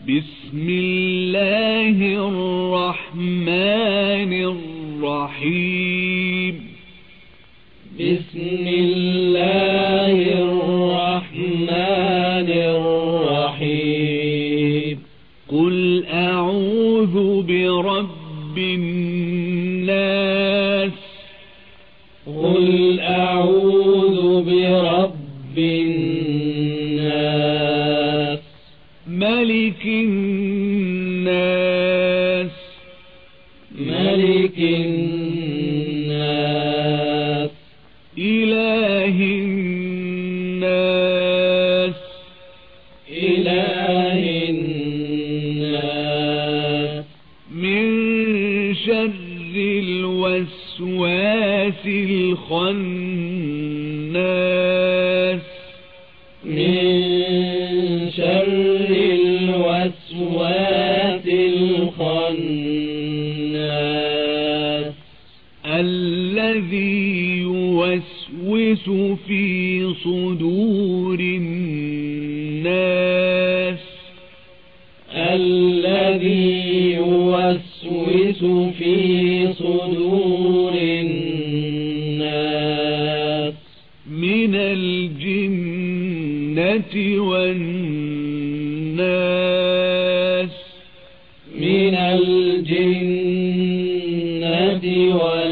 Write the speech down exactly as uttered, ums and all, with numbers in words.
بسم الله الرحمن الرحيم بسم الله الرحمن الرحيم قل أعوذ برب الناس قل أعوذ برب الناس ملك الناس ملك الناس إله الناس إله الناس من شر الوسواس الخناس من شر الوسواس الخناس الذي يوسوس في صدور الناس الذي يوسوس في صدور الناس من الجنة والناس من الجنة والناس